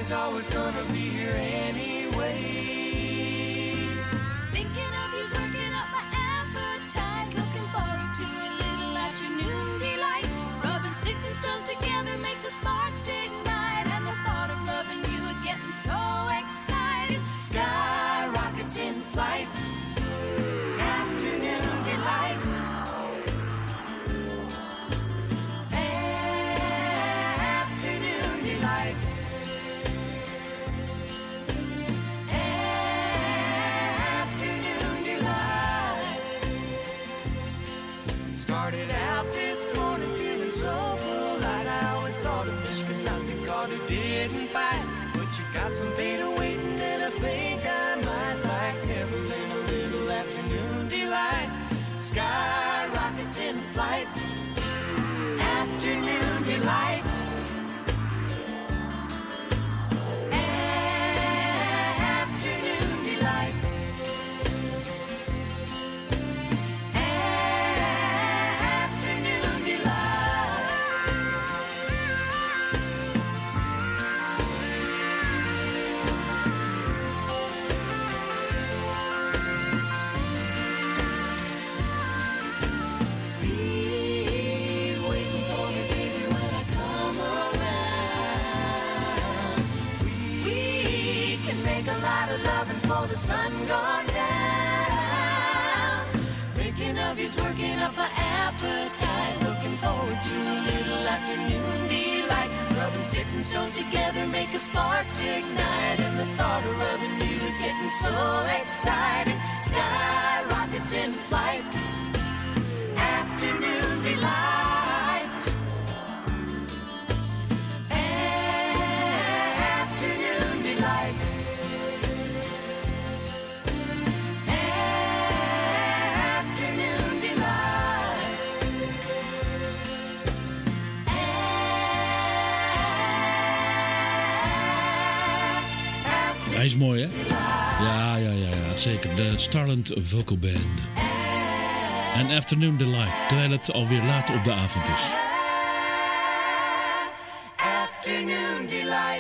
is always gonna be here anyway. Thinking of you's working up my appetite. Looking forward to a little afternoon delight. Rubbing sticks and stones together make the sparks ignite. And the thought of loving you is getting so exciting. Sky rockets in flight. Afternoon delight. Afternoon delight. Afternoon delight. Started out this morning feeling so polite. I always thought a fish could not be caught who didn't fight. But you got some beta waiting that I think I might like. Never been a little afternoon delight. Sky rockets in flight. Afternoon delight. Afternoon delight. Afternoon delight. Be waiting for me, baby, when I come around. We can make a lot of loving before the sun gone down. Thinking of you's working up an appetite. Looking forward to a little afternoon delight. Rubbing sticks and stones together make a sparks ignite. And the thought of rubbing you is getting so exciting. Sky rockets in flight. Afternoon delight. Afternoon delight. Afternoon delight. Hij is mooi, hè? Ja, zeker. De Starland Vocal Band. En Afternoon Delight, terwijl het alweer laat op de avond is. Afternoon delight.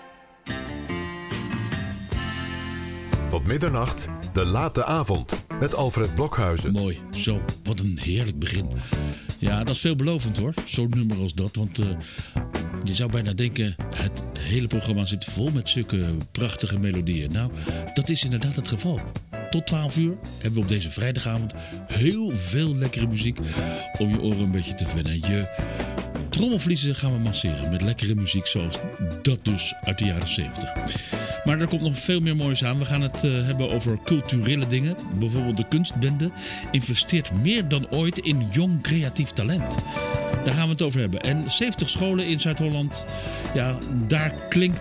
Tot middernacht, de late avond, met Alfred Blokhuizen. Mooi, zo, wat een heerlijk begin. Ja, dat is veelbelovend hoor, zo'n nummer als dat. Want je zou bijna denken, het hele programma zit vol met zulke prachtige melodieën. Nou, dat is inderdaad het geval. Tot 12 uur hebben we op deze vrijdagavond heel veel lekkere muziek om je oren een beetje te wennen. Je trommelvliezen gaan we masseren met lekkere muziek zoals dat dus uit de jaren 70. Maar er komt nog veel meer moois aan. We gaan het hebben over culturele dingen. Bijvoorbeeld de kunstbende investeert meer dan ooit in jong creatief talent. Daar gaan we het over hebben. En 70 scholen in Zuid-Holland. Ja, daar klinkt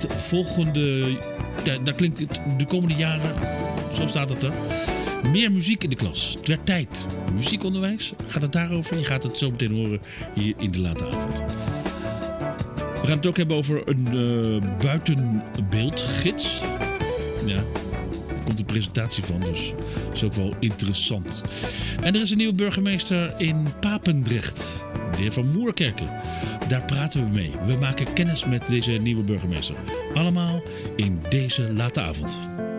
het de komende jaren, zo staat het er, meer muziek in de klas. Het werd tijd. Muziekonderwijs, gaat het daarover? Je gaat het zo meteen horen hier in de late avond. We gaan het ook hebben over een buitenbeeldgids. Ja, daar komt een presentatie van, dus dat is ook wel interessant. En er is een nieuwe burgemeester in Papendrecht, de heer Van Moerkerken. Daar praten we mee. We maken kennis met deze nieuwe burgemeester. Allemaal in deze late avond.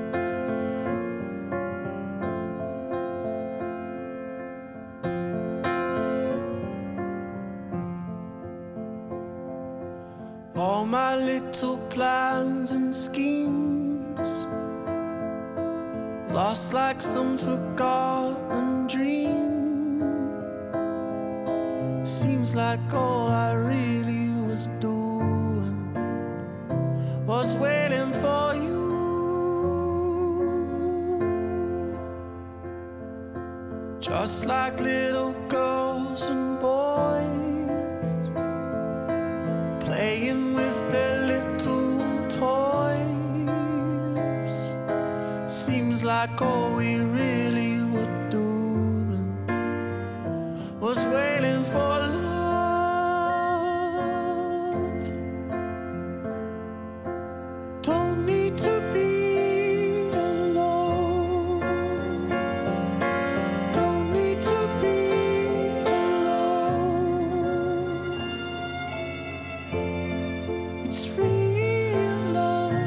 All my little plans and schemes lost like some forgotten dream. Seems like all I really was doing was waiting for you. Just like little girls and boys playing with their little toys. Seems like all we really were doing was waiting for love. Don't need to be alone. Don't need to be alone. It's real love.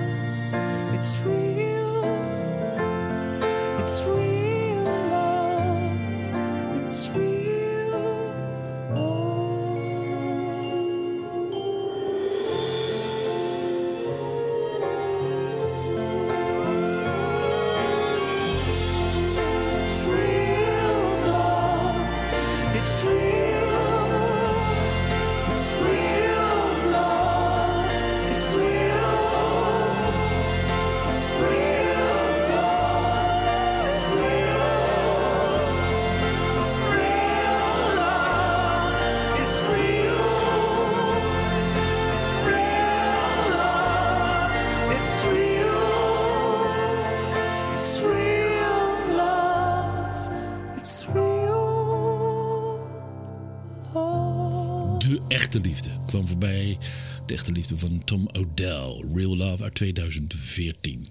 De Echte Liefde kwam voorbij. De Echte Liefde van Tom Odell. Real Love uit 2014.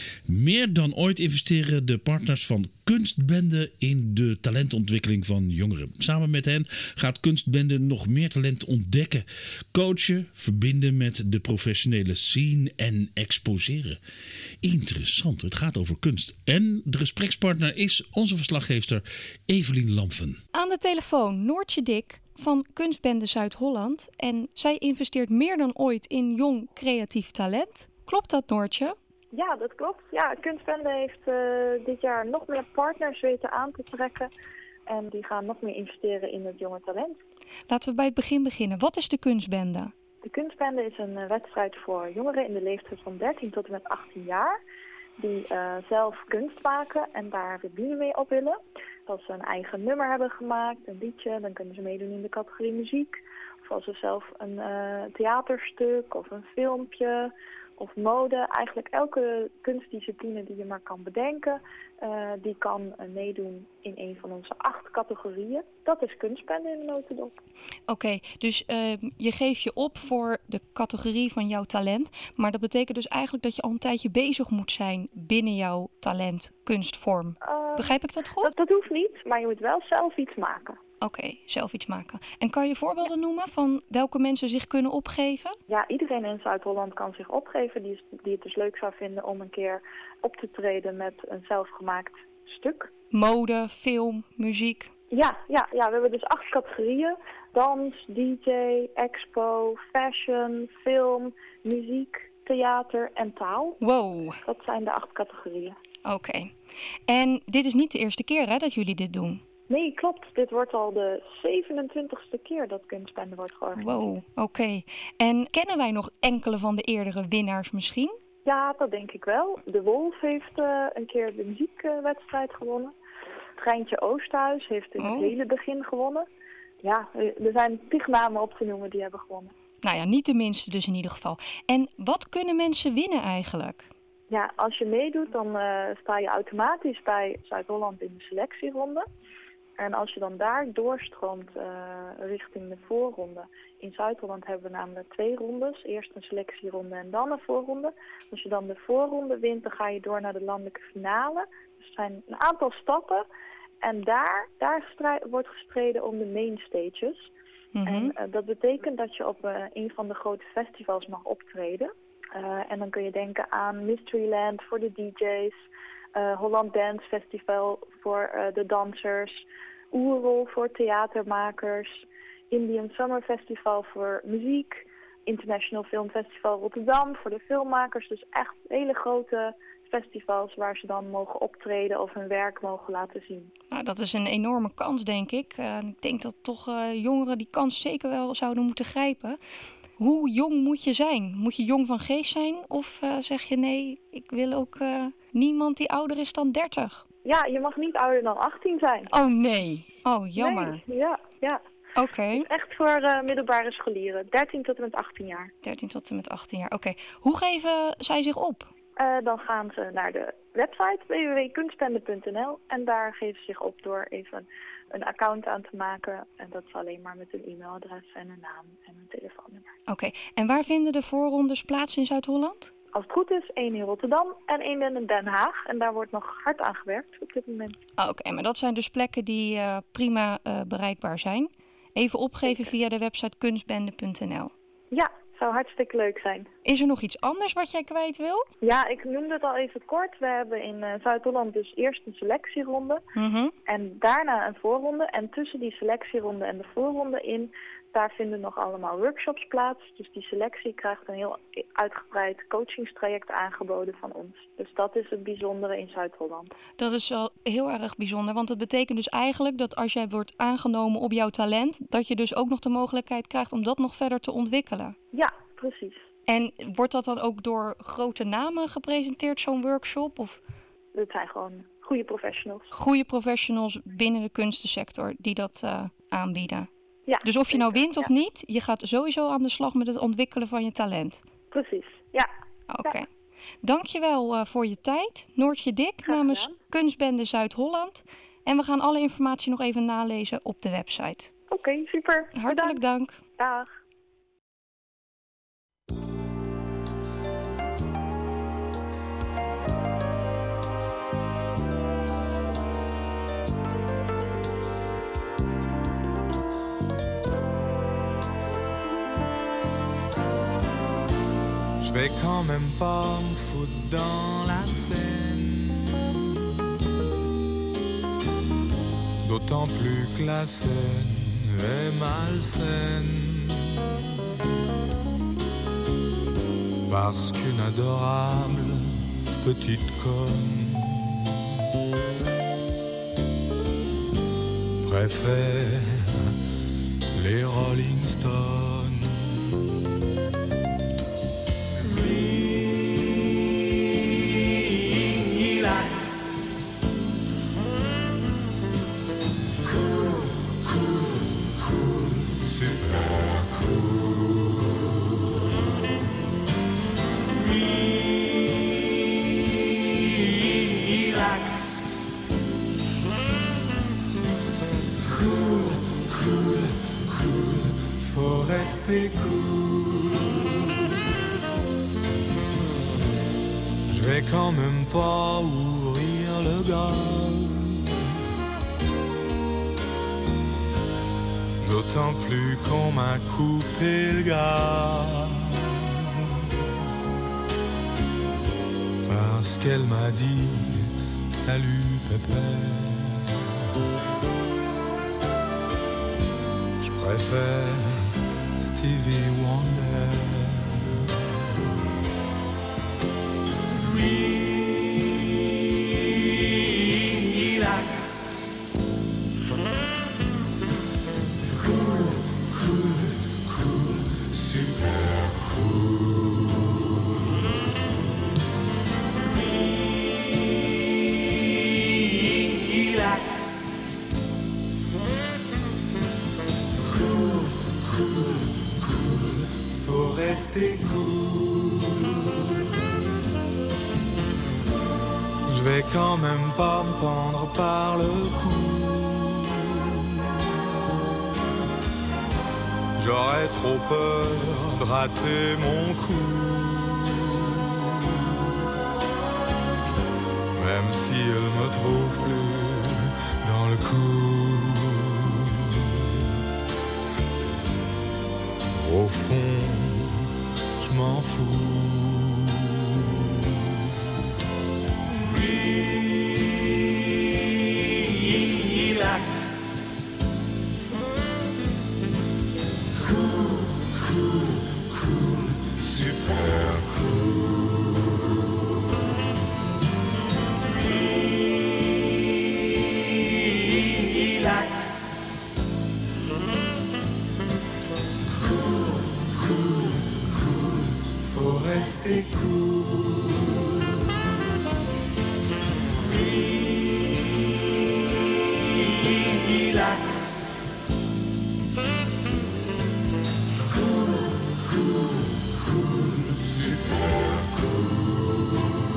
Meer dan ooit investeren de partners van Kunstbende in de talentontwikkeling van jongeren. Samen met hen gaat Kunstbende nog meer talent ontdekken, coachen, verbinden met de professionele scene en exposeren. Interessant, het gaat over kunst. En de gesprekspartner is onze verslaggeefster Evelien Lamfen. Aan de telefoon Noortje Dik van Kunstbende Zuid-Holland. En zij investeert meer dan ooit in jong creatief talent. Klopt dat, Noortje? Ja, dat klopt. Ja, Kunstbende heeft dit jaar nog meer partners weten aan te trekken. En die gaan nog meer investeren in het jonge talent. Laten we bij het begin beginnen. Wat is de Kunstbende? De Kunstbende is een wedstrijd voor jongeren in de leeftijd van 13 tot en met 18 jaar. Die zelf kunst maken en daar rubrieken mee op willen. Als ze een eigen nummer hebben gemaakt, een liedje, dan kunnen ze meedoen in de categorie muziek. Of als ze zelf een theaterstuk of een filmpje of mode. Eigenlijk elke kunstdiscipline die je maar kan bedenken, die kan meedoen in een van onze 8 categorieën. Dat is Kunstbende in de notendop. Oké, dus je geeft je op voor de categorie van jouw talent. Maar dat betekent dus eigenlijk dat je al een tijdje bezig moet zijn binnen jouw talent, kunstvorm. Begrijp ik dat goed? Dat hoeft niet, maar je moet wel zelf iets maken. Oké, zelf iets maken. En kan je voorbeelden noemen van welke mensen zich kunnen opgeven? Ja, iedereen in Zuid-Holland kan zich opgeven die het dus leuk zou vinden om een keer op te treden met een zelfgemaakt stuk. Mode, film, muziek. Ja, we hebben dus 8 categorieën. Dans, DJ, expo, fashion, film, muziek, theater en taal. Wow. Dat zijn de 8 categorieën. Oké. En dit is niet de eerste keer hè, dat jullie dit doen? Nee, klopt. Dit wordt al de 27e keer dat Kunstbende wordt georganiseerd. Wow, oké. En kennen wij nog enkele van de eerdere winnaars misschien? Ja, dat denk ik wel. De Wolf heeft een keer de muziekwedstrijd gewonnen. Treintje Oosthuis heeft in het hele begin gewonnen. Ja, er zijn 10 namen op te noemen die hebben gewonnen. Nou ja, niet de minste dus in ieder geval. En wat kunnen mensen winnen eigenlijk? Ja, als je meedoet dan sta je automatisch bij Zuid-Holland in de selectieronde. En als je dan daar doorstroomt richting de voorronde. In Zuid-Holland hebben we namelijk 2 rondes. Eerst een selectieronde en dan een voorronde. Als je dan de voorronde wint, dan ga je door naar de landelijke finale. Dus er zijn een aantal stappen. En daar wordt gestreden om de main stages. Mm-hmm. En dat betekent dat je op een van de grote festivals mag optreden. En dan kun je denken aan Mysteryland voor de DJ's. Holland Dance Festival voor de dansers. Oerol voor theatermakers. Indian Summer Festival voor muziek. International Film Festival Rotterdam voor de filmmakers. Dus echt hele grote festivals waar ze dan mogen optreden of hun werk mogen laten zien. Nou, dat is een enorme kans, denk ik. Ik denk dat toch jongeren die kans zeker wel zouden moeten grijpen. Hoe jong moet je zijn? Moet je jong van geest zijn? Of zeg je nee, ik wil ook niemand die ouder is dan 30? Ja, je mag niet ouder dan 18 zijn. Oh nee. Oh, jammer. Nee, ja. Oké. Dus echt voor middelbare scholieren. 13 tot en met 18 jaar. 13 tot en met 18 jaar, oké. Hoe geven zij zich op? Dan gaan ze naar de website www.kunstbende.nl en daar geven ze zich op door even een account aan te maken. En dat is alleen maar met een e-mailadres en een naam en een telefoonnummer. Oké. En waar vinden de voorrondes plaats in Zuid-Holland? Als het goed is, 1 in Rotterdam en 1 in Den Haag. En daar wordt nog hard aan gewerkt op dit moment. Oké, maar dat zijn dus plekken die prima bereikbaar zijn. Even opgeven via de website kunstbende.nl. Ja, zou hartstikke leuk zijn. Is er nog iets anders wat jij kwijt wil? Ja, ik noemde het al even kort. We hebben in Zuid-Holland dus eerst een selectieronde. Mm-hmm. En daarna een voorronde. En tussen die selectieronde en de voorronde in, daar vinden nog allemaal workshops plaats. Dus die selectie krijgt een heel uitgebreid coachingstraject aangeboden van ons. Dus dat is het bijzondere in Zuid-Holland. Dat is wel heel erg bijzonder, want dat betekent dus eigenlijk dat als jij wordt aangenomen op jouw talent, dat je dus ook nog de mogelijkheid krijgt om dat nog verder te ontwikkelen. Ja, precies. En wordt dat dan ook door grote namen gepresenteerd, zo'n workshop? Of? Dat zijn gewoon goede professionals. Goede professionals binnen de kunstensector die dat aanbieden. Ja, dus of je nou wint of niet, je gaat sowieso aan de slag met het ontwikkelen van je talent. Precies, ja. Oké. Ja. Dankjewel voor je tijd. Noortje Dik namens Kunstbende Zuid-Holland. En we gaan alle informatie nog even nalezen op de website. Oké, super. Hartelijk dank. Dag. Je vais quand même pas me foutre dans la scène, d'autant plus que la scène est malsaine, parce qu'une adorable petite conne préfère les Rolling Stones. C'est cool. Je vais quand même pas ouvrir le gaz, d'autant plus qu'on m'a coupé le gaz, parce qu'elle m'a dit salut pépère. Je préfère Stevie Wonder. Relax. Cool, cool, cool, super cool. Relax. Cool, cool. Faut rester cool. Je vais quand même pas me prendre par le cou. J'aurais trop peur de rater mon coup, même si elle me trouve plus dans le coup. Au fond, je m'en fous. Relax. Cool, cool, cool, super cool. Relax. Faut rester cool. Relax. Cool, cool, cool, super cool.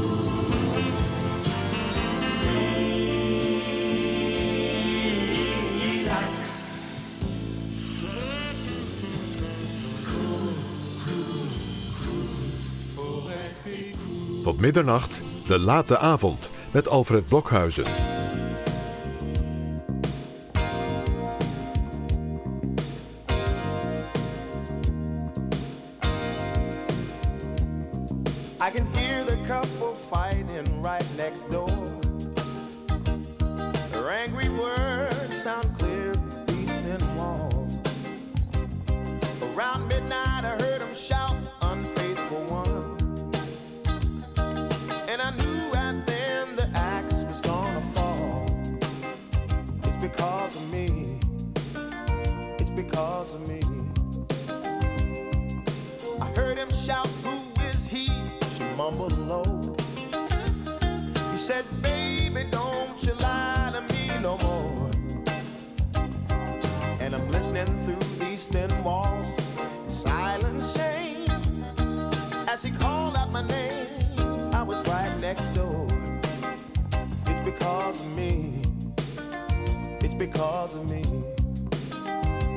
Relax. Tot middernacht, de late avond met Alfred Blokhuizen. I can hear the couple fighting right next door. Their angry words sound clear through these thin walls. Around midnight I heard them shout, unfaithful one. And I knew right then the axe was gonna fall. It's because of me. It's because of me. I heard him shout, who is he? She mumbled low. He said, baby, don't you lie to me no more. And I'm listening through these thin walls, silent shame. As he called out my name, I was right next door. It's because of me. It's because of me.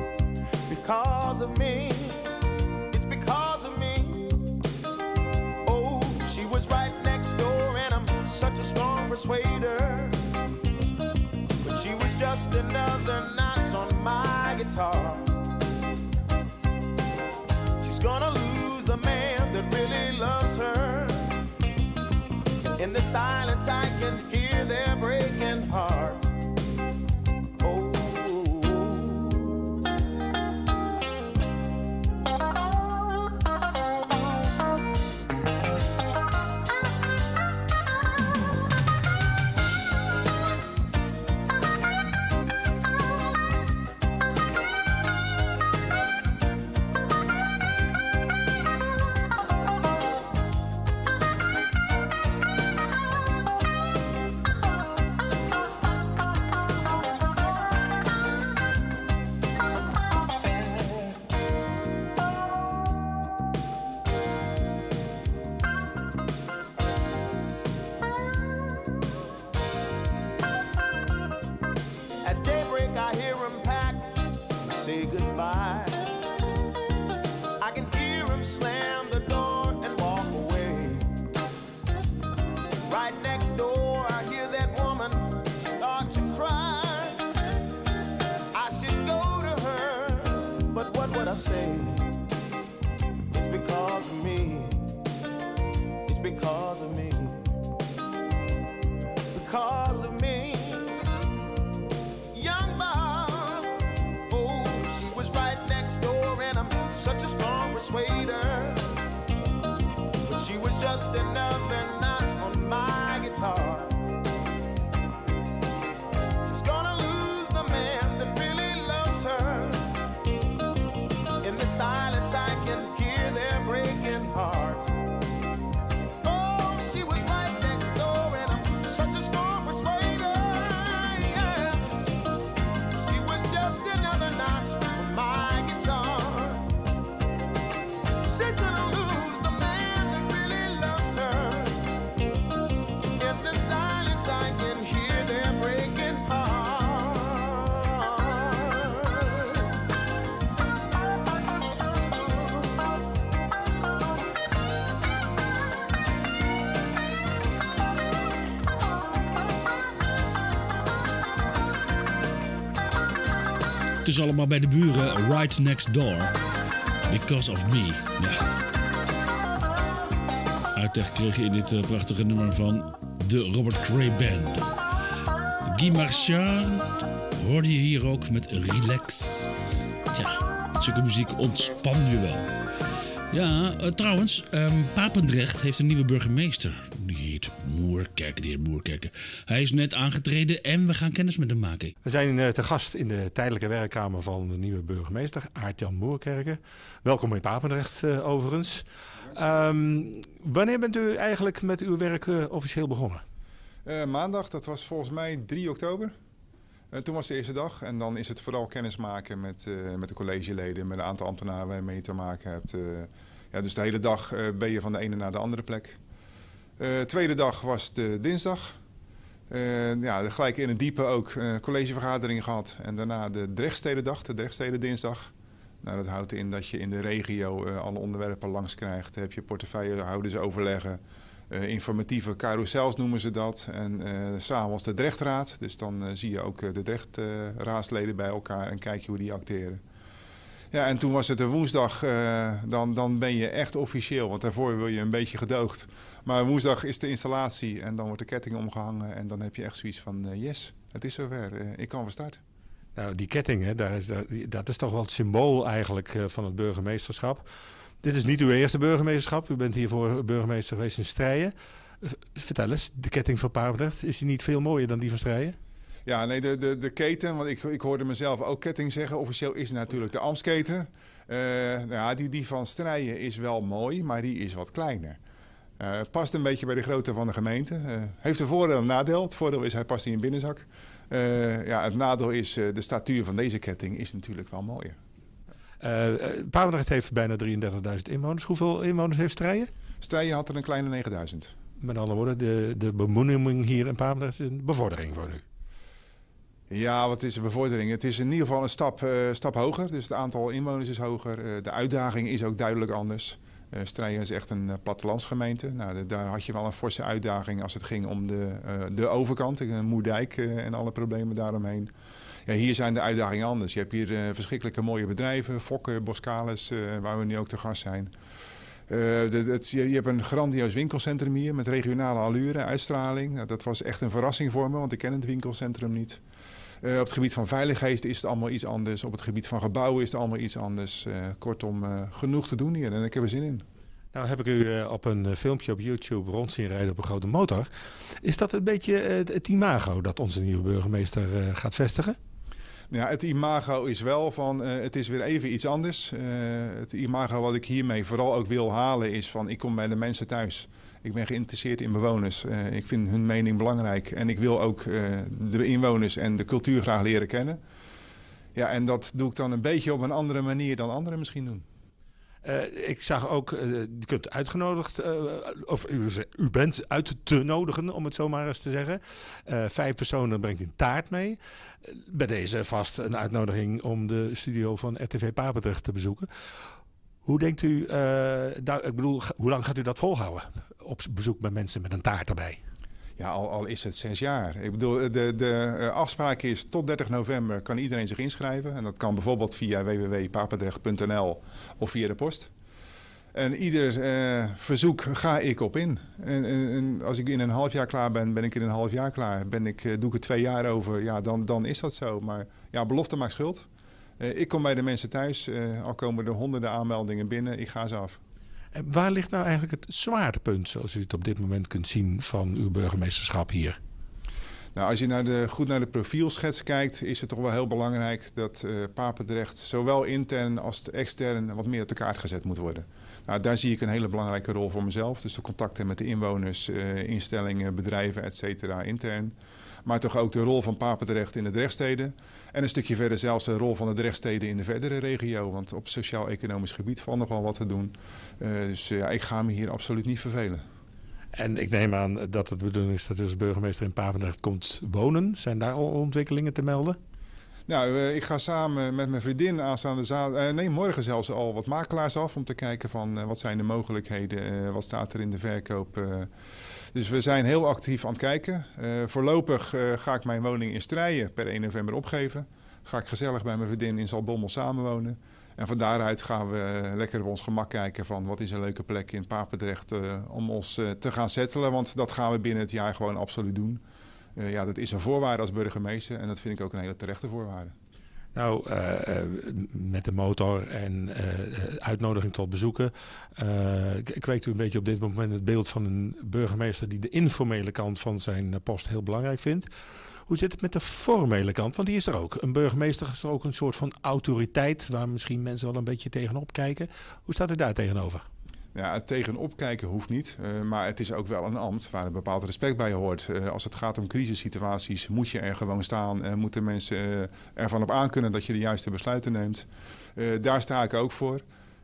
because of me. It's because of me. Oh, she was right next door and I'm such a strong persuader. But she was just another notch on my guitar. She's gonna lose the man that really loves her. In the silence I can hear their breaking hearts. Oh. At daybreak I hear him pack and say goodbye. I can hear him slam the door and walk away. Right next door I hear that woman start to cry. I should go to her, but what would I say? It's because of me. It's because of me. Because of me. Young Bob, oh, she was right next door and I'm such a strong persuader. But she was just another notch on my guitar. She's gonna lose the man that really loves her. In the silence I can hear their breaking hearts. Oh, she was right next door and I'm such a strong persuader. Yeah. She was just another notch on my guitar. She's gonna lose the man that really loves her. In the silence I can hear their breaking hearts. Het is allemaal bij de buren, right next door. Because of me. Ja. Uitleg kreeg je in dit prachtige nummer van de Robert Cray Band. Guy Marchand hoorde je hier ook met Relax. Tja, met zulke muziek ontspan je wel. Ja, trouwens, Papendrecht heeft een nieuwe burgemeester. Die heet Moerkerke, de heer Moerkerke. Hij is net aangetreden en we gaan kennis met hem maken. We zijn te gast in de tijdelijke werkkamer van de nieuwe burgemeester, Aart-Jan Moerkerke. Welkom in Papendrecht overigens. Wanneer bent u eigenlijk met uw werk officieel begonnen? Maandag, dat was volgens mij 3 oktober. Toen was de eerste dag en dan is het vooral kennismaken met de collegeleden, met een aantal ambtenaren waarmee je te maken hebt. Dus de hele dag ben je van de ene naar de andere plek. Tweede dag was de dinsdag. Gelijk in het diepe ook collegevergadering gehad. En daarna de Drechtstedendag, de Drechtstedendinsdag. Nou, dat houdt in dat je in de regio alle onderwerpen langs krijgt. Heb je portefeuillehouders overleggen. Informatieve carousels noemen ze dat. En s'avonds de Drechtraad. Dus dan zie je ook de Drechtraadsleden bij elkaar en kijk je hoe die acteren. Ja, en toen was het een woensdag, dan ben je echt officieel, want daarvoor wil je een beetje gedoogd. Maar woensdag is de installatie en dan wordt de ketting omgehangen en dan heb je echt zoiets van yes, het is zover, ik kan van start. Nou, die ketting, hè, dat is toch wel het symbool eigenlijk van het burgemeesterschap. Dit is niet uw eerste burgemeesterschap, u bent hiervoor burgemeester geweest in Strijen. Vertel eens, de ketting van Papendrecht, is die niet veel mooier dan die van Strijen? Ja, nee, de keten, want ik hoorde mezelf ook ketting zeggen. Officieel is het natuurlijk de Amsketen. Die van Strijen is wel mooi, maar die is wat kleiner. Past een beetje bij de grootte van de gemeente. Heeft een voordeel en een nadeel. Het voordeel is, hij past in je binnenzak. Het nadeel is, de statuur van deze ketting is natuurlijk wel mooier. Papendrecht heeft bijna 33.000 inwoners. Hoeveel inwoners heeft Strijen? Strijen had er een kleine 9.000. Met andere woorden, de benoeming hier in Papendrecht is een bevordering voor u. Ja, wat is de bevordering? Het is in ieder geval een stap hoger. Dus het aantal inwoners is hoger. De uitdaging is ook duidelijk anders. Strijen is echt een plattelandsgemeente. Nou, daar had je wel een forse uitdaging als het ging om de overkant. Moerdijk en alle problemen daaromheen. Ja, hier zijn de uitdagingen anders. Je hebt hier verschrikkelijke mooie bedrijven. Fokker, Boskalis, waar we nu ook te gast zijn. Je hebt een grandioos winkelcentrum hier met regionale allure, uitstraling. Nou, dat was echt een verrassing voor me, want ik ken het winkelcentrum niet. Op het gebied van veiligheid is het allemaal iets anders. Op het gebied van gebouwen is het allemaal iets anders. Kortom, genoeg te doen hier en ik heb er zin in. Nou heb ik u op een filmpje op YouTube rond zien rijden op een grote motor. Is dat een beetje het imago dat onze nieuwe burgemeester gaat vestigen? Ja, het imago is wel van, het is weer even iets anders. Het imago wat ik hiermee vooral ook wil halen is van, ik kom bij de mensen thuis. Ik ben geïnteresseerd in bewoners. Ik vind hun mening belangrijk. En ik wil ook de inwoners en de cultuur graag leren kennen. Ja, en dat doe ik dan een beetje op een andere manier dan anderen misschien doen. Ik zag ook, je kunt uitgenodigd, of u bent uit te nodigen, om het zo maar eens te zeggen. 5 personen brengt een taart mee. Bij deze vast een uitnodiging om de studio van RTV Papendrecht te bezoeken. Hoe denkt u, hoe lang gaat u dat volhouden? Op bezoek bij mensen met een taart erbij? Ja, al is het 6 jaar. Ik bedoel, de afspraak is tot 30 november kan iedereen zich inschrijven. En dat kan bijvoorbeeld via www.papendrecht.nl of via de post. En ieder verzoek ga ik op in. En als ik in een half jaar klaar ben, ben ik in een half jaar klaar. Doe ik er 2 jaar over, ja, dan is dat zo. Maar ja, belofte maakt schuld. Ik kom bij de mensen thuis, al komen er honderden aanmeldingen binnen, ik ga ze af. En waar ligt nou eigenlijk het zwaartepunt, zoals u het op dit moment kunt zien, van uw burgemeesterschap hier? Nou, als je goed naar de profielschets kijkt, is het toch wel heel belangrijk dat Papendrecht zowel intern als extern wat meer op de kaart gezet moet worden. Nou, daar zie ik een hele belangrijke rol voor mezelf. Dus de contacten met de inwoners, instellingen, bedrijven, et cetera, intern. Maar toch ook de rol van Papendrecht in de Drechtsteden. En een stukje verder zelfs de rol van de Drechtsteden in de verdere regio. Want op sociaal-economisch gebied valt nog wel wat te doen. Dus ja, ik ga me hier absoluut niet vervelen. En ik neem aan dat het de bedoeling is dat u als burgemeester in Papendrecht komt wonen. Zijn daar al ontwikkelingen te melden? Nou, ik ga samen met mijn vriendin morgen zelfs al wat makelaars af om te kijken van wat zijn de mogelijkheden, wat staat er in de verkoop. Dus we zijn heel actief aan het kijken. Voorlopig ga ik mijn woning in Strijen per 1 november opgeven. Ga ik gezellig bij mijn vriendin in Zaltbommel samenwonen. En van daaruit gaan we lekker op ons gemak kijken van wat is een leuke plek in Papendrecht om ons te gaan settelen. Want dat gaan we binnen het jaar gewoon absoluut doen. Ja, dat is een voorwaarde als burgemeester en dat vind ik ook een hele terechte voorwaarde. Nou, met de motor en uitnodiging tot bezoeken, kweekt u een beetje op dit moment het beeld van een burgemeester die de informele kant van zijn post heel belangrijk vindt. Hoe zit het met de formele kant? Want die is er ook. Een burgemeester is er ook een soort van autoriteit waar misschien mensen wel een beetje tegenop kijken. Hoe staat u daar tegenover? Ja, het tegenop kijken hoeft niet, maar het is ook wel een ambt waar een bepaald respect bij hoort. Als het gaat om crisissituaties moet je er gewoon staan. Moeten mensen ervan op aankunnen dat je de juiste besluiten neemt. Daar sta ik ook voor.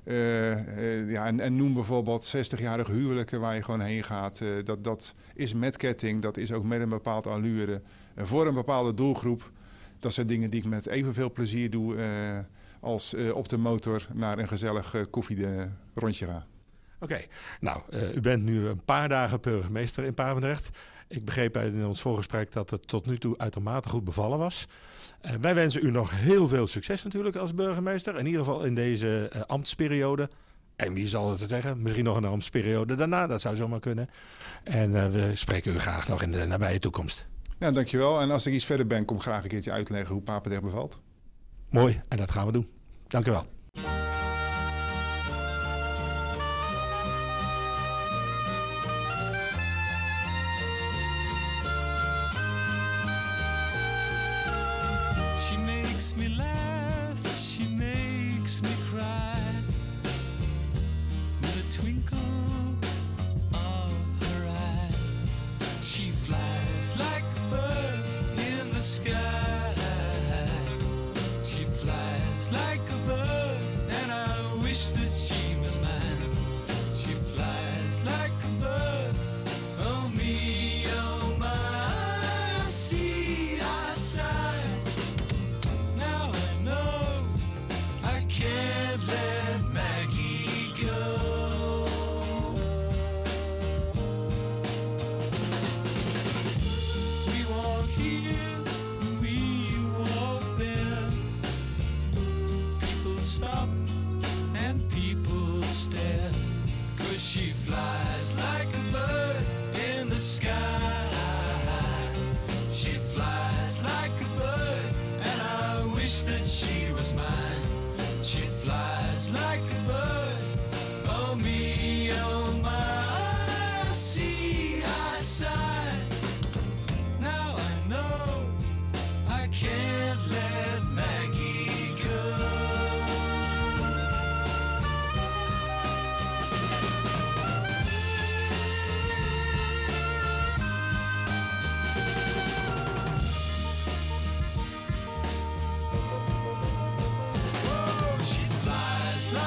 En noem bijvoorbeeld 60-jarige huwelijken waar je gewoon heen gaat. Dat is met ketting, dat is ook met een bepaald allure. Voor een bepaalde doelgroep. Dat zijn dingen die ik met evenveel plezier doe als op de motor naar een gezellig koffierondje ga. Oké, nou, u bent nu een paar dagen burgemeester in Papendrecht. Ik begreep in ons voorgesprek dat het tot nu toe uitermate goed bevallen was. Wij wensen u nog heel veel succes natuurlijk als burgemeester. In ieder geval in deze ambtsperiode. En wie zal het zeggen? Misschien nog een ambtsperiode daarna, dat zou zomaar kunnen. En we spreken u graag nog in de nabije toekomst. Ja, dankjewel. En als ik iets verder ben, kom ik graag een keertje uitleggen hoe Papendrecht bevalt. Mooi, en dat gaan we doen. Dank u wel. She makes me laugh, she makes me cry, with a twinkle of her eye. She flies like a bird in the sky. She flies like a bird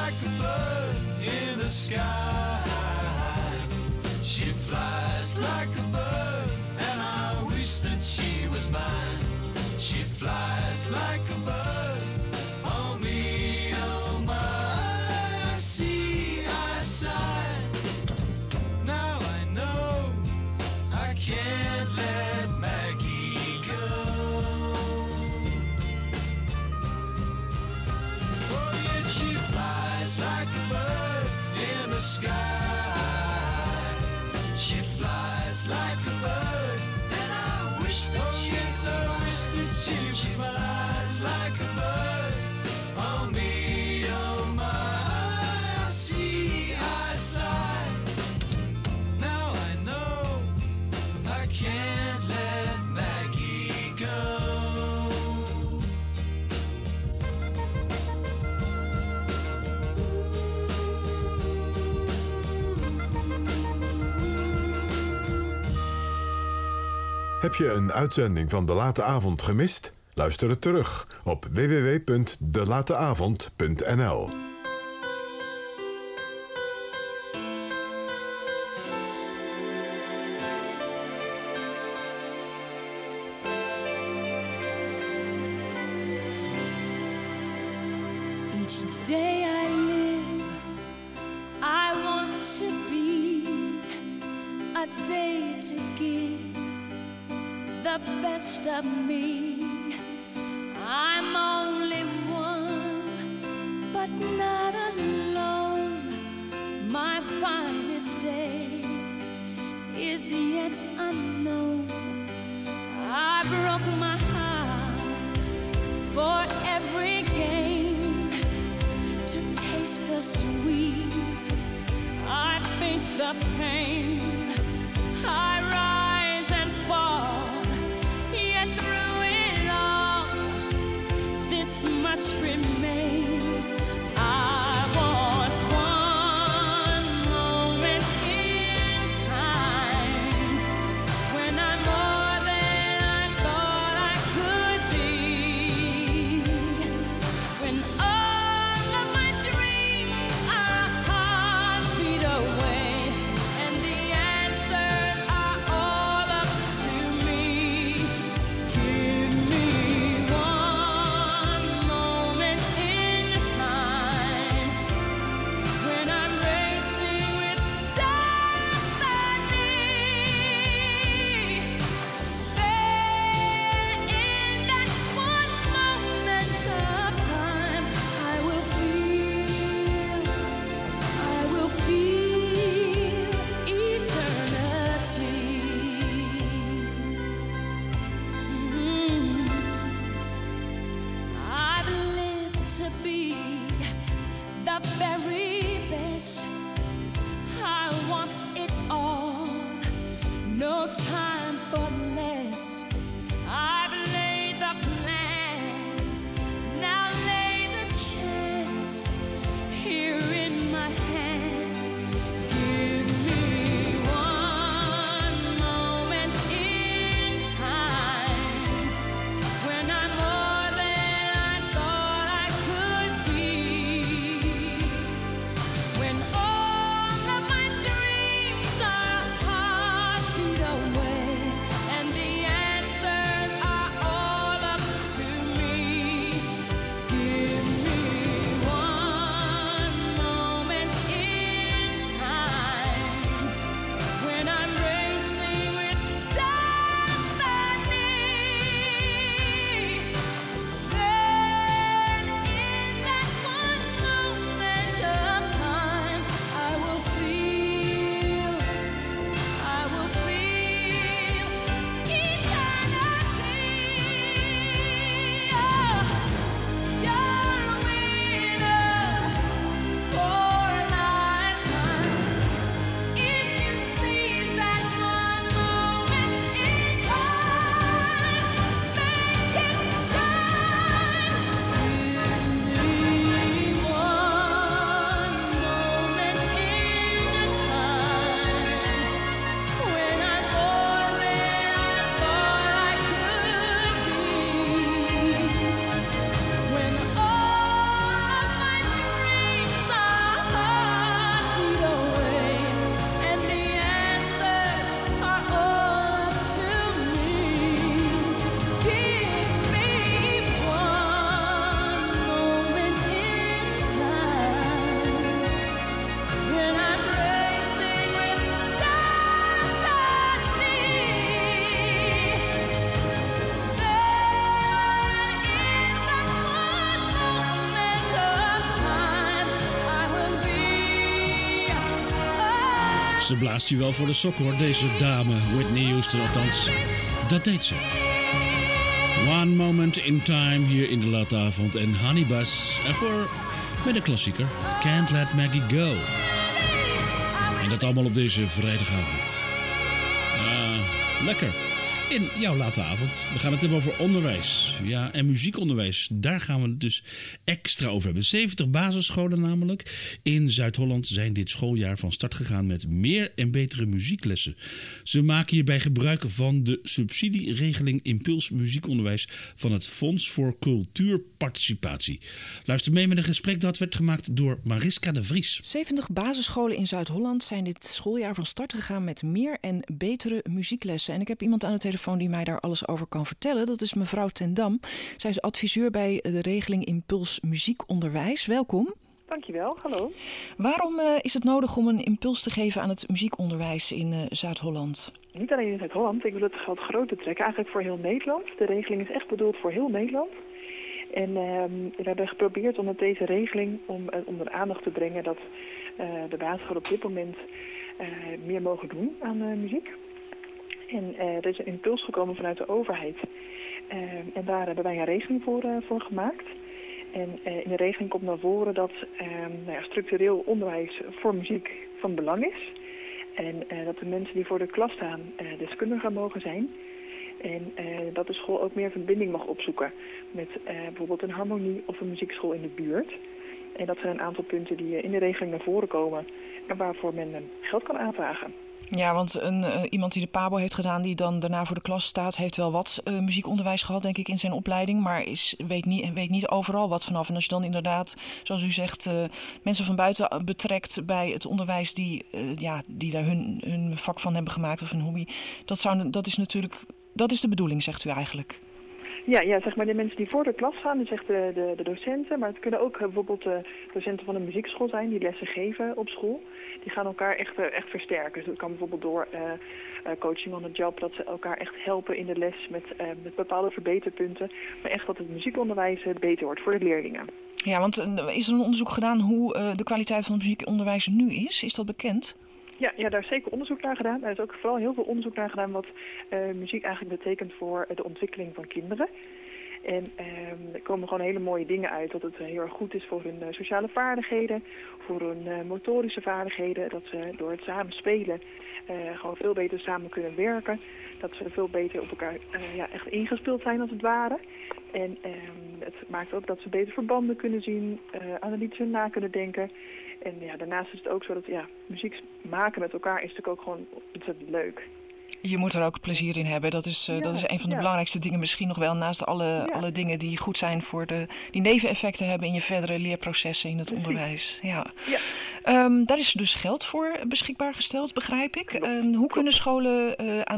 like a bird in the sky. She flies like a bird, and I wish that she was mine. She flies like a bird, oh me, oh my. I see, I sigh. Now I know I can't let Maggie go. Oh yes, she flies like a bird in the sky. She flies like a bird, and I wish that she was mine. Flies like a bird, oh me, oh my. I see, I sigh. Now I know I can't let Maggie go. Heb je een uitzending van De Late Avond gemist? Luister het terug op www.delateavond.nl. Each day I live, I want to be a day to give the best of me. I'm only one, but not alone. My finest day is yet unknown. I broke my heart for every gain, to taste the sweet. I face the pain. I rise and fall, yet through it all, this much remains. I want one moment in time when I'm more than I thought I could be, when all of my dreams are a heartbeat away, and the answers are all Ze blaast je wel voor de sok hoor, deze dame. Whitney Houston althans. Dat deed ze. One Moment in Time hier in de late avond. En Honey Bus ervoor met een klassieker. Can't Let Maggie Go. En dat allemaal op deze vrijdagavond. Lekker. In jouw late avond. We gaan het hebben over onderwijs. Ja, en muziekonderwijs. Daar gaan we het dus extra over hebben. 70 basisscholen namelijk. In Zuid-Holland zijn dit schooljaar van start gegaan met meer en betere muzieklessen. Ze maken hierbij gebruik van de subsidieregeling Impuls Muziekonderwijs van het Fonds voor Cultuurparticipatie. Luister mee met een gesprek dat werd gemaakt door Mariska de Vries. 70 basisscholen in Zuid-Holland zijn dit schooljaar van start gegaan met meer en betere muzieklessen. En ik heb iemand aan de telefoon die mij daar alles over kan vertellen. Dat is mevrouw Ten Dam. Zij is adviseur bij de regeling Impuls Muziekonderwijs. Welkom. Dankjewel, hallo. Waarom is het nodig om een impuls te geven aan het muziekonderwijs in Zuid-Holland? Niet alleen in Zuid-Holland, ik wil het wat groter trekken. Eigenlijk voor heel Nederland. De regeling is echt bedoeld voor heel Nederland. En we hebben geprobeerd om met deze regeling om de aandacht te brengen dat de basisscholen op dit moment meer mogen doen aan muziek. En er is een impuls gekomen vanuit de overheid. En daar hebben wij een regeling voor gemaakt. En in de regeling komt naar voren dat structureel onderwijs voor muziek van belang is. En dat de mensen die voor de klas staan deskundiger mogen zijn. En dat de school ook meer verbinding mag opzoeken met bijvoorbeeld een harmonie of een muziekschool in de buurt. En dat zijn een aantal punten die in de regeling naar voren komen en waarvoor men geld kan aanvragen. Ja, want iemand die de PABO heeft gedaan, die dan daarna voor de klas staat, heeft wel wat muziekonderwijs gehad, denk ik, in zijn opleiding, maar weet niet overal wat vanaf. En als je dan inderdaad, zoals u zegt, mensen van buiten betrekt bij het onderwijs die daar hun vak van hebben gemaakt of hun hobby, dat is de bedoeling, zegt u eigenlijk. Ja, zeg maar de mensen die voor de klas gaan, dus echt de docenten. Maar het kunnen ook bijvoorbeeld docenten van een muziekschool zijn die lessen geven op school. Die gaan elkaar echt versterken. Dus dat kan bijvoorbeeld door coaching on the job, dat ze elkaar echt helpen in de les met bepaalde verbeterpunten. Maar echt dat het muziekonderwijs beter wordt voor de leerlingen. Ja, want is er een onderzoek gedaan hoe de kwaliteit van het muziekonderwijs nu is? Is dat bekend? Ja, daar is zeker onderzoek naar gedaan. Er is ook vooral heel veel onderzoek naar gedaan wat muziek eigenlijk betekent voor de ontwikkeling van kinderen. En er komen gewoon hele mooie dingen uit. Dat het heel erg goed is voor hun sociale vaardigheden, voor hun motorische vaardigheden. Dat ze door het samen spelen gewoon veel beter samen kunnen werken. Dat ze veel beter op elkaar echt ingespeeld zijn als het ware. En het maakt ook dat ze beter verbanden kunnen zien, analytisch na kunnen denken. En daarnaast is het ook zo dat muziek maken met elkaar is natuurlijk ook gewoon ontzettend leuk. Je moet er ook plezier in hebben. Dat is een van de belangrijkste dingen misschien nog wel. Naast alle dingen die goed zijn voor die neveneffecten hebben in je verdere leerprocessen in het onderwijs. Ja. Daar is dus geld voor beschikbaar gesteld, begrijp ik. Hoe kunnen scholen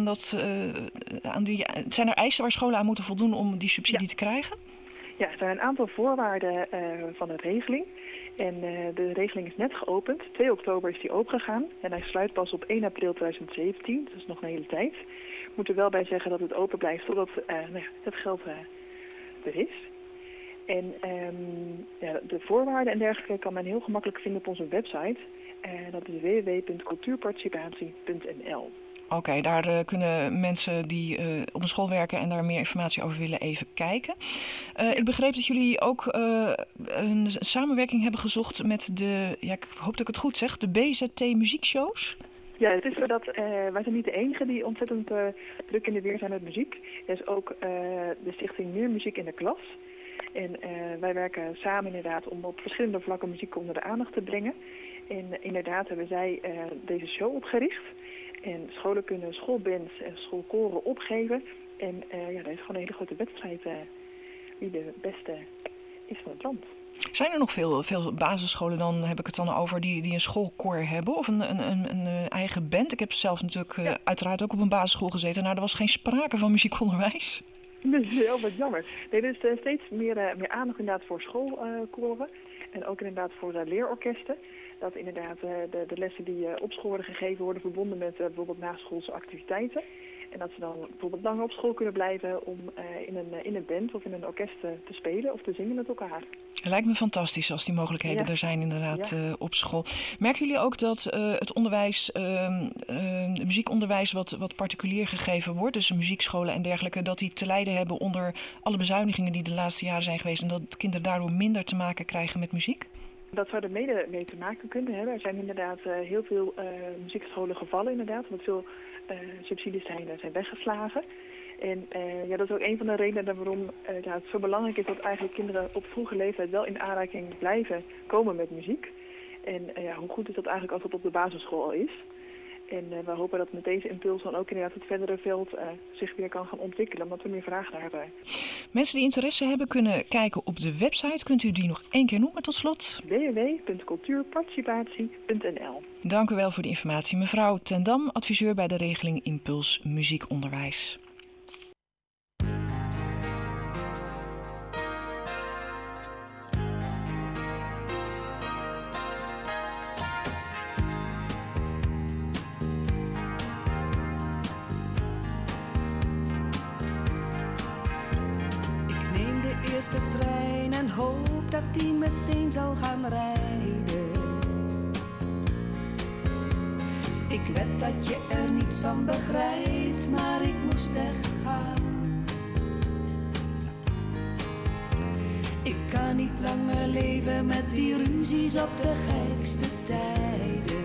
zijn er eisen waar scholen aan moeten voldoen om die subsidie te krijgen? Ja, er zijn een aantal voorwaarden van de regeling. En de regeling is net geopend. 2 oktober is die opengegaan. En hij sluit pas op 1 april 2017. Dat is nog een hele tijd. Ik moet er wel bij zeggen dat het open blijft totdat het geld er is. En de voorwaarden en dergelijke kan men heel gemakkelijk vinden op onze website. Dat is www.cultuurparticipatie.nl. Oké, daar kunnen mensen die op een school werken en daar meer informatie over willen even kijken. Ik begreep dat jullie ook een samenwerking hebben gezocht met ik hoop dat ik het goed zeg, de BZT muziekshows. Ja, het is zo dat wij zijn niet de enige die ontzettend druk in de weer zijn met muziek. Er is ook de stichting Meer Muziek in de Klas. En wij werken samen inderdaad om op verschillende vlakken muziek onder de aandacht te brengen. En inderdaad hebben zij deze show opgericht. En scholen kunnen schoolbands en schoolkoren opgeven. En er is gewoon een hele grote wedstrijd wie de beste is van het land. Zijn er nog veel basisscholen, dan heb ik het dan over, die een schoolkoor hebben of een eigen band? Ik heb zelf natuurlijk uiteraard ook op een basisschool gezeten. Nou, er was geen sprake van muziekonderwijs. Dat is heel wat jammer. Nee, er is steeds meer aandacht inderdaad voor schoolkoren. En ook inderdaad voor de leerorkesten. Dat inderdaad de lessen die op school worden gegeven worden verbonden met bijvoorbeeld naschoolse activiteiten. En dat ze dan bijvoorbeeld langer op school kunnen blijven om in een band of in een orkest te spelen of te zingen met elkaar. Het lijkt me fantastisch als die mogelijkheden er zijn inderdaad op school. Merken jullie ook dat het onderwijs, muziekonderwijs wat particulier gegeven wordt, dus muziekscholen en dergelijke, dat die te lijden hebben onder alle bezuinigingen die de laatste jaren zijn geweest en dat kinderen daardoor minder te maken krijgen met muziek? Dat zou er mede mee te maken kunnen hebben. Er zijn inderdaad heel veel muziekscholen gevallen inderdaad, omdat veel subsidies zijn weggeslagen. En dat is ook een van de redenen waarom het zo belangrijk is dat eigenlijk kinderen op vroege leeftijd wel in aanraking blijven komen met muziek. En hoe goed is dat eigenlijk als dat op de basisschool al is. En we hopen dat met deze impuls dan ook inderdaad het verdere veld zich weer kan gaan ontwikkelen, omdat we meer vraag naar hebben. Mensen die interesse hebben kunnen kijken op de website. Kunt u die nog 1 keer noemen tot slot? www.cultuurparticipatie.nl. Dank u wel voor de informatie. Mevrouw Ten Dam, adviseur bij de regeling Impuls Muziekonderwijs. De trein en hoop dat die meteen zal gaan rijden. Ik weet dat je er niets van begrijpt, maar ik moest echt gaan. Ik kan niet langer leven met die ruzies op de gekste tijden.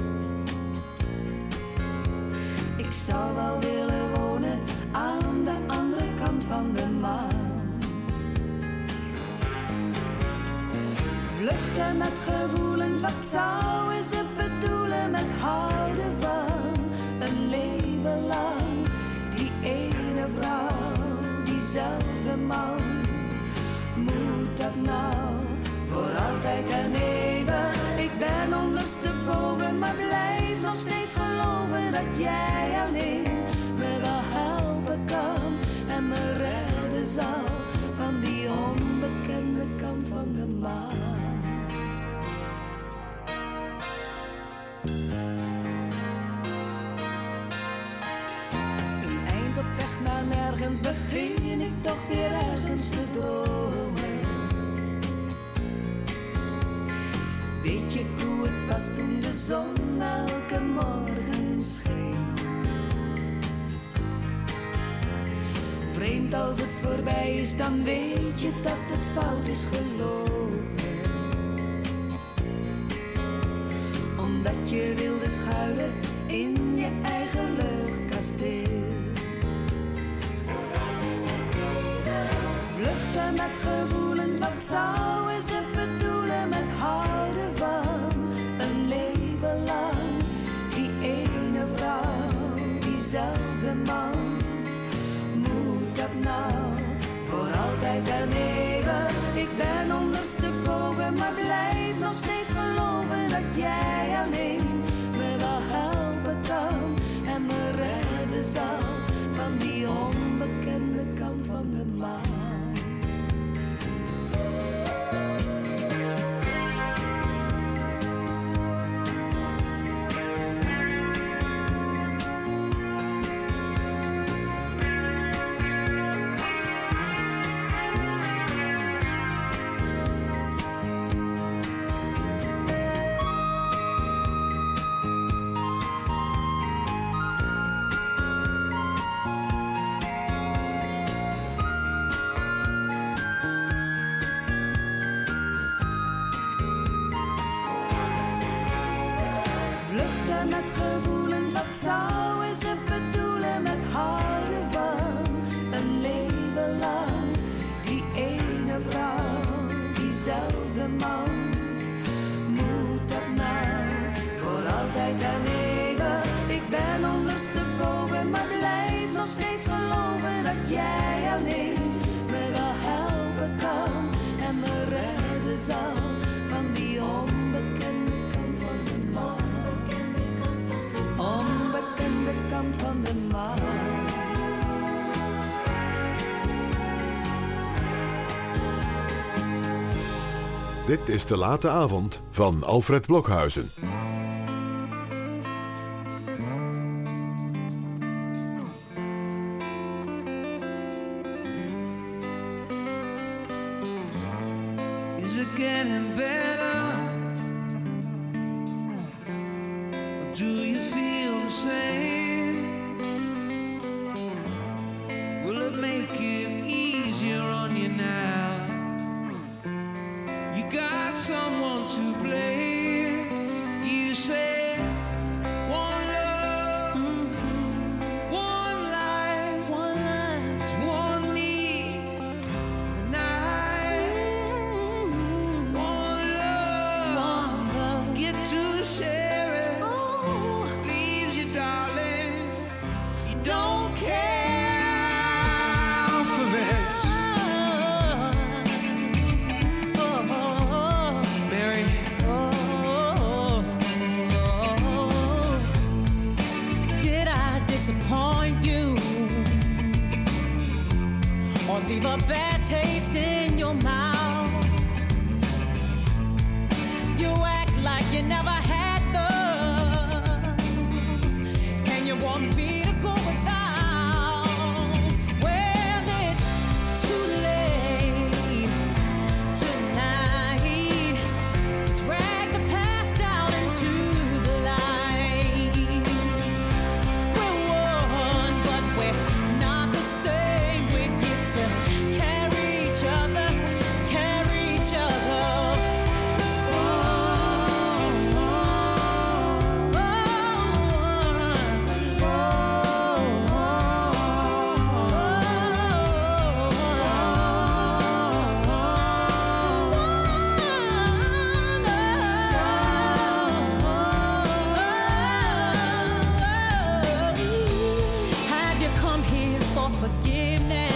Ik zou wel willen wonen aan de andere kant van de maan. Vluchten met gevoelens, wat zouden ze bedoelen met houden van een leven lang? Die ene vrouw, diezelfde man, moet dat nou voor altijd en eeuwig? Ik ben ondersteboven, maar blijf nog steeds geloven dat jij alleen me wel helpen kan en me redden zal van die onbekende kant van de maan. Nergens begin ik toch weer ergens te dromen. Weet je hoe het was toen de zon elke morgen scheen? Vreemd als het voorbij is, dan weet je dat het fout is gelopen. Omdat je wilde schuilen in je eigen luchtkasteel. Vluchten met gevoelens, wat zouden ze bedoelen met houden van een leven lang? Die ene vrouw, diezelfde man, moet dat nou voor altijd en eeuwig? Ik ben ondersteboven, maar blijf nog steeds geloven dat jij alleen me wel helpen kan en me redden zal van die onbekende kant van de maan. Met gevoelens, wat zouden ze bedoelen met houden van een leven lang? Die ene vrouw, diezelfde man, moet dat nou voor altijd en eeuwig? Ik ben ondersteboven, maar blijf nog steeds geloven dat jij alleen me wel helpen kan en me redden zal van die onbekende kant van de maan. Onbekende kant van de maan. Dit is De Late Avond van Alfred Blokhuizen. disappoint you or leave a bad taste in your mouth. You act like you never had love, and you want me to go without. Well, it's too late tonight to drag the past down into the light. We're one, but we're not the same. We get to carry each other, carry each other. Have you come here for forgiveness?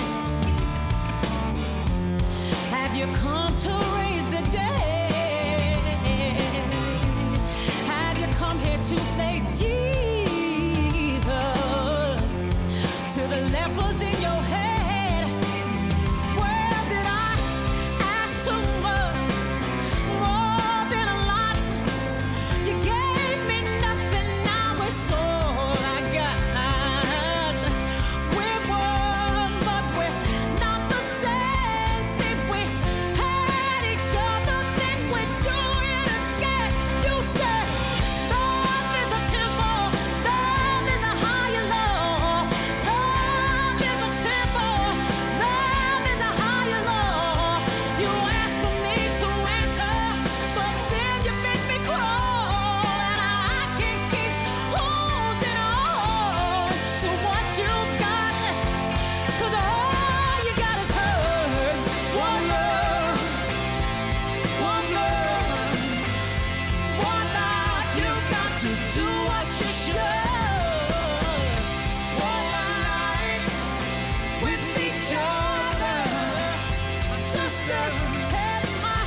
Have you come to raise the dead? Have you come here to play Jesus to the lepers in your head? Well, did I ask too much? More than a lot. You gave me nothing, now it's all I got. We're one, but we're not the same. See, we had each other, then we do it again. You say love is a temple, love is a higher law. Love is a temple, love is a higher law. You ask for me to enter, but then you make me crawl, and I can't keep holding on to what you got, 'cause all you got is hurt. One love, one love, one life. You got to do what you should. One life with each other, sisters, have my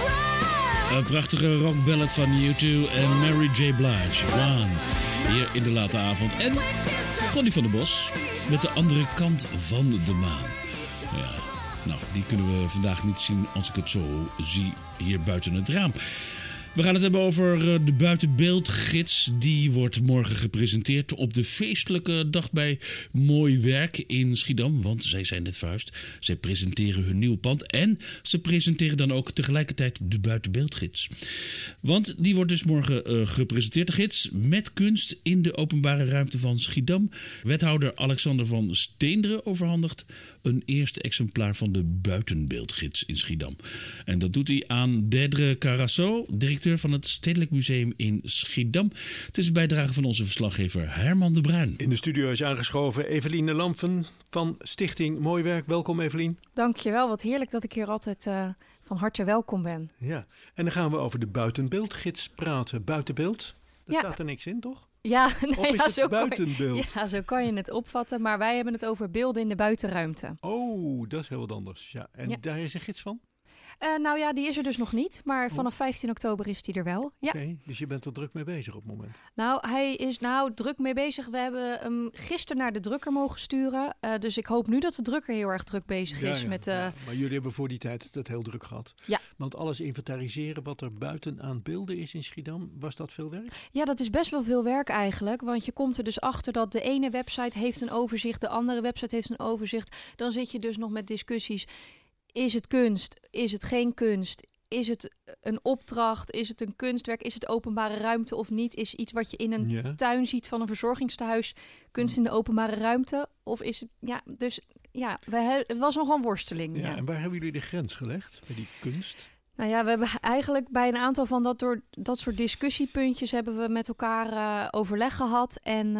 right. Een prachtige rockballad van U2 en Mary J. Blige. One. Hier in de late avond. En Connie van der Bos met de andere kant van de maan. Ja, nou, die kunnen we vandaag niet zien als ik het zo zie hier buiten het raam. We gaan het hebben over de buitenbeeldgids. Die wordt morgen gepresenteerd op de feestelijke dag bij Mooi Werk in Schiedam. Want zij zijn net verhuisd. Zij presenteren hun nieuw pand. En ze presenteren dan ook tegelijkertijd de buitenbeeldgids. Want die wordt dus morgen gepresenteerd. De gids met kunst in de openbare ruimte van Schiedam. Wethouder Alexander van Steenderen overhandigt een eerste exemplaar van de buitenbeeldgids in Schiedam. En dat doet hij aan Dedre Carasso, directeur van het Stedelijk Museum in Schiedam. Het is een bijdrage van onze verslaggever Herman de Bruin. In de studio is aangeschoven Eveline Lampen van Stichting Mooi Werk. Welkom Evelien. Dankjewel, wat heerlijk dat ik hier altijd van harte welkom ben. Ja, en dan gaan we over de buitenbeeldgids praten. Buitenbeeld, daar Ja. staat er niks in, toch? Ja, Of is het buitenbeeld? Ja, zo kan je het opvatten. Maar wij hebben het over beelden in de buitenruimte. Oh, dat is heel wat anders. Ja, en Ja. daar is een gids van? Nou ja, die is er dus nog niet. Maar vanaf 15 oktober is die er wel. Ja. Oké, dus je bent er druk mee bezig op het moment. Nou, hij is druk mee bezig. We hebben hem gisteren naar de drukker mogen sturen. Dus ik hoop nu dat de drukker heel erg druk bezig is. Met, Maar jullie hebben voor die tijd het heel druk gehad. Ja. Want alles inventariseren wat er buiten aan beelden is in Schiedam, was dat veel werk? Ja, dat is best wel veel werk eigenlijk. Want je komt er dus achter dat de ene website heeft een overzicht. De andere website heeft een overzicht. Dan zit je dus nog met discussies. Is het kunst? Is het geen kunst? Is het een opdracht? Is het een kunstwerk? Is het openbare ruimte of niet? Is iets wat je in een tuin ziet van een verzorgingstehuis kunst in de openbare ruimte? Of is het... Ja, dus ja, het was nog een worsteling. Ja, en waar hebben jullie de grens gelegd bij die kunst? Nou ja, we hebben eigenlijk bij een aantal van dat soort discussiepuntjes hebben we met elkaar overleg gehad.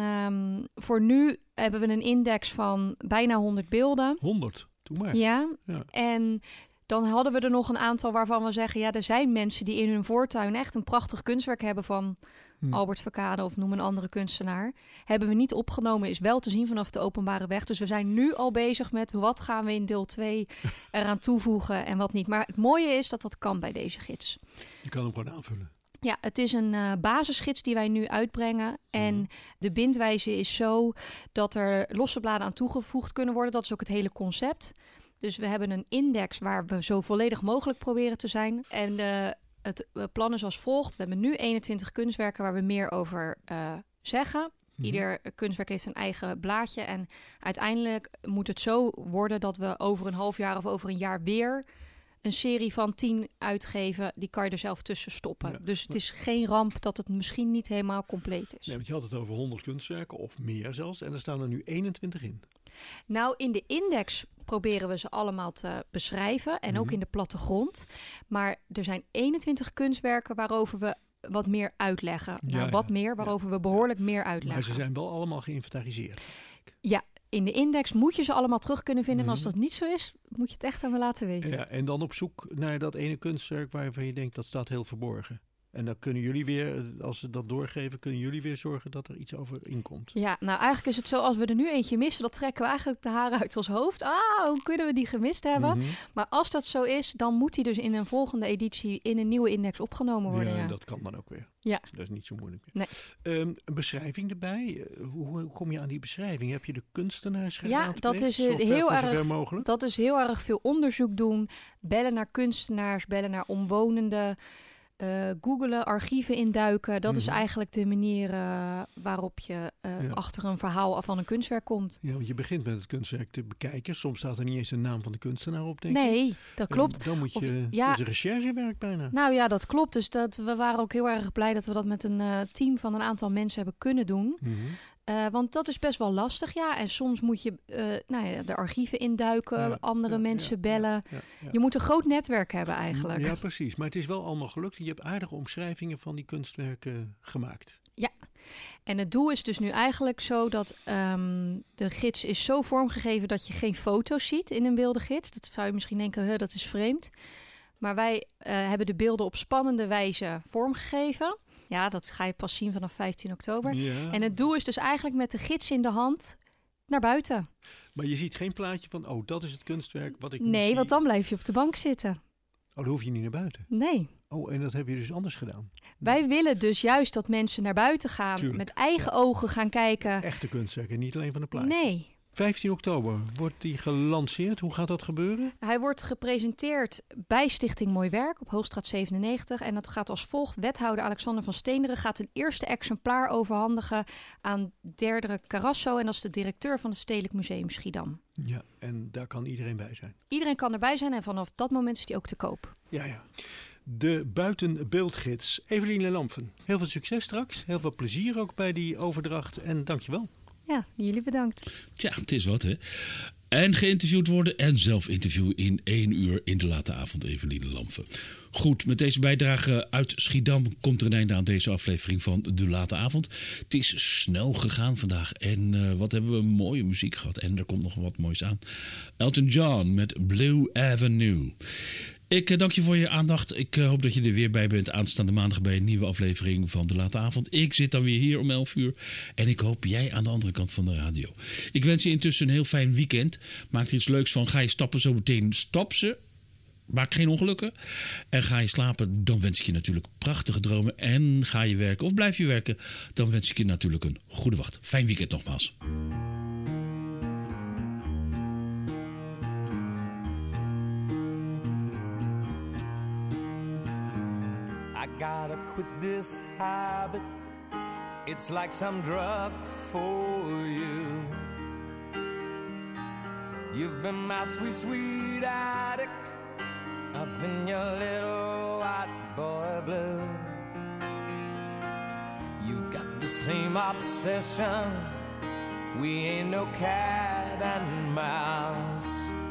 En voor nu hebben we een index van bijna 100 beelden. 100? Doe maar. Ja, Ja. en dan hadden we er nog een aantal waarvan we zeggen... ja, er zijn mensen die in hun voortuin echt een prachtig kunstwerk hebben van Albert Verkade of noem een andere kunstenaar. Hebben we niet opgenomen, is wel te zien vanaf de openbare weg. Dus we zijn nu al bezig met wat gaan we in deel 2 eraan toevoegen en wat niet. Maar het mooie is dat dat kan bij deze gids. Je kan hem gewoon aanvullen. Ja, het is een basisgids die wij nu uitbrengen. En de bindwijze is zo dat er losse bladen aan toegevoegd kunnen worden. Dat is ook het hele concept. Dus we hebben een index waar we zo volledig mogelijk proberen te zijn. En het plan is als volgt. We hebben nu 21 kunstwerken waar we meer over zeggen. Ieder kunstwerk heeft een eigen blaadje. En uiteindelijk moet het zo worden dat we over een half jaar of over een jaar weer een serie van 10 uitgeven. Die kan je er zelf tussen stoppen. Ja. Dus het is geen ramp dat het misschien niet helemaal compleet is. Nee, want je had het over 100 kunstwerken of meer zelfs. En er staan er nu 21 in. Nou, in de index proberen we ze allemaal te beschrijven. En ook in de plattegrond. Maar er zijn 21 kunstwerken waarover we wat meer uitleggen. Waarover we behoorlijk meer uitleggen. Maar ze zijn wel allemaal geïnventariseerd. Ja, in de index moet je ze allemaal terug kunnen vinden. En als dat niet zo is, moet je het echt aan me laten weten. Ja, en dan op zoek naar dat ene kunstwerk waarvan je denkt dat staat heel verborgen. En dan kunnen jullie weer, als ze dat doorgeven, kunnen jullie weer zorgen dat er iets over inkomt. Ja, nou eigenlijk is het zo, als we er nu eentje missen, dan trekken we eigenlijk de haren uit ons hoofd. Hoe kunnen we die gemist hebben? Maar als dat zo is, dan moet die dus in een volgende editie in een nieuwe index opgenomen worden. Ja, dat kan dan ook weer. Ja. Dat is niet zo moeilijk. Nee. Een beschrijving erbij. Hoe kom je aan die beschrijving? Heb je de kunstenaars Ja, dat is mogelijk? Dat is heel erg veel onderzoek doen. Bellen naar kunstenaars, bellen naar omwonenden. Googelen, archieven induiken. Dat is eigenlijk de manier waarop je achter een verhaal van een kunstwerk komt. Ja, want je begint met het kunstwerk te bekijken. Soms staat er niet eens de naam van de kunstenaar op, denk ik. Nee, dat klopt. En dan moet je... dat is een recherchewerk bijna. Nou ja, dat klopt. Dus we waren ook heel erg blij dat we dat met een team van een aantal mensen hebben kunnen doen. Want dat is best wel lastig, ja. En soms moet je de archieven induiken, andere mensen bellen. Ja. Je moet een groot netwerk hebben eigenlijk. Ja, precies. Maar het is wel allemaal gelukt. Je hebt aardige omschrijvingen van die kunstwerken gemaakt. Ja. En het doel is dus nu eigenlijk zo dat de gids is zo vormgegeven dat je geen foto's ziet in een beeldengids. Dat zou je misschien denken, dat is vreemd. Maar wij hebben de beelden op spannende wijze vormgegeven. Ja, dat ga je pas zien vanaf 15 oktober. Ja. En het doel is dus eigenlijk met de gids in de hand naar buiten. Maar je ziet geen plaatje van, dat is het kunstwerk wat ik Nee, want dan blijf je op de bank zitten. Dan hoef je niet naar buiten? Nee. Oh, en dat heb je dus anders gedaan? Wij willen dus juist dat mensen naar buiten gaan. Tuurlijk. Met eigen ogen gaan kijken. Echte kunstwerken, niet alleen van de plaatje. Nee. 15 oktober wordt die gelanceerd. Hoe gaat dat gebeuren? Hij wordt gepresenteerd bij Stichting Mooi Werk op Hoogstraat 97. En dat gaat als volgt. Wethouder Alexander van Steenderen gaat een eerste exemplaar overhandigen aan Derdere Carasso. En dat is de directeur van het Stedelijk Museum Schiedam. Ja, en daar kan iedereen bij zijn? Iedereen kan erbij zijn en vanaf dat moment is die ook te koop. Ja. De buitenbeeldgids Eveline Lamfen. Heel veel succes straks. Heel veel plezier ook bij die overdracht. En dankjewel. Ja, jullie bedankt. Tja, het is wat, hè. En geïnterviewd worden en zelf interviewen in 1 uur in de late avond, Eveline Lamfen. Goed, met deze bijdrage uit Schiedam komt er een einde aan deze aflevering van De Late Avond. Het is snel gegaan vandaag en wat hebben we mooie muziek gehad. En er komt nog wat moois aan. Elton John met Blue Avenue. Ik dank je voor je aandacht. Ik hoop dat je er weer bij bent aanstaande maandag bij een nieuwe aflevering van De Late Avond. Ik zit dan weer hier om 11 uur en ik hoop jij aan de andere kant van de radio. Ik wens je intussen een heel fijn weekend. Maak er iets leuks van. Ga je stappen zo meteen, stap ze. Maak geen ongelukken. En ga je slapen, dan wens ik je natuurlijk prachtige dromen. En ga je werken of blijf je werken, dan wens ik je natuurlijk een goede wacht. Fijn weekend nogmaals. I gotta quit this habit. It's like some drug for you. You've been my sweet, sweet addict. I've been your little white boy blue. You've got the same obsession. We ain't no cat and mouse.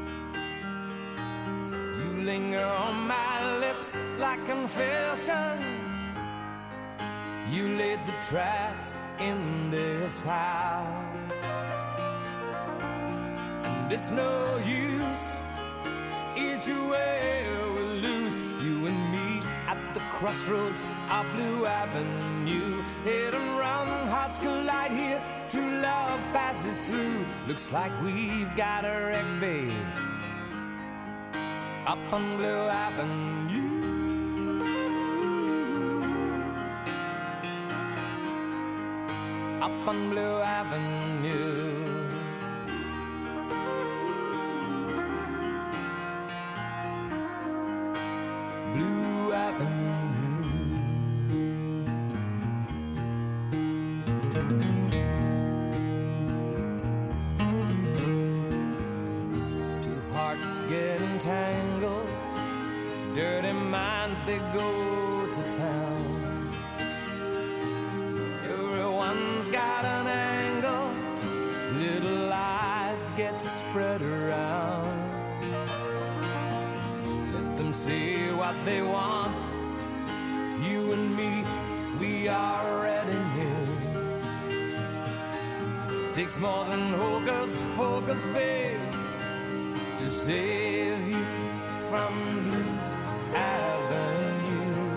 You linger on my lips like confession. You laid the traps in this house. And it's no use, either way we'll lose. You and me at the crossroads of Blue Avenue. Hit and run, hearts collide here. True love passes through. Looks like we've got a wreck, babe, up on Blue Avenue. up on Blue Avenue. Blue Avenue. Two hearts get entangled, dirty minds they go to town. Everyone's got an angle, little lies get spread around. Let them say what they want, you and me, we already knew. Takes more than hocus pocus, babe, to save you from Blue Avenue.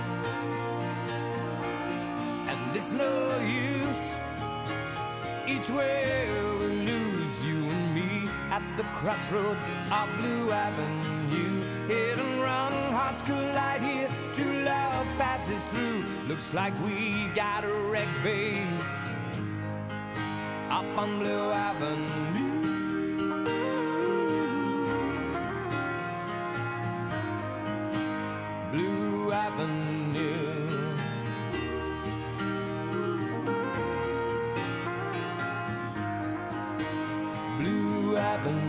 And it's no use, each way we lose, you and me at the crossroads of Blue Avenue. Hit and run, hearts collide here, true love passes through. Looks like we got a wreck, babe, up on Blue Avenue. Blue Avenue. Blue Avenue.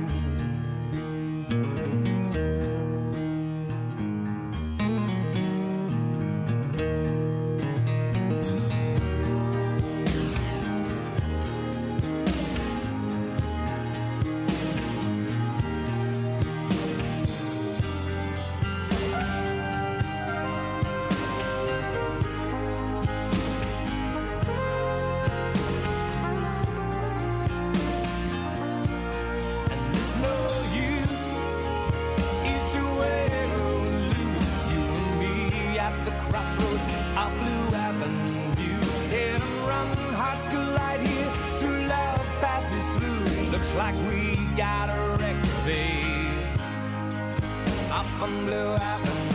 Like we got a wreck, babe, up on Blue Avenue.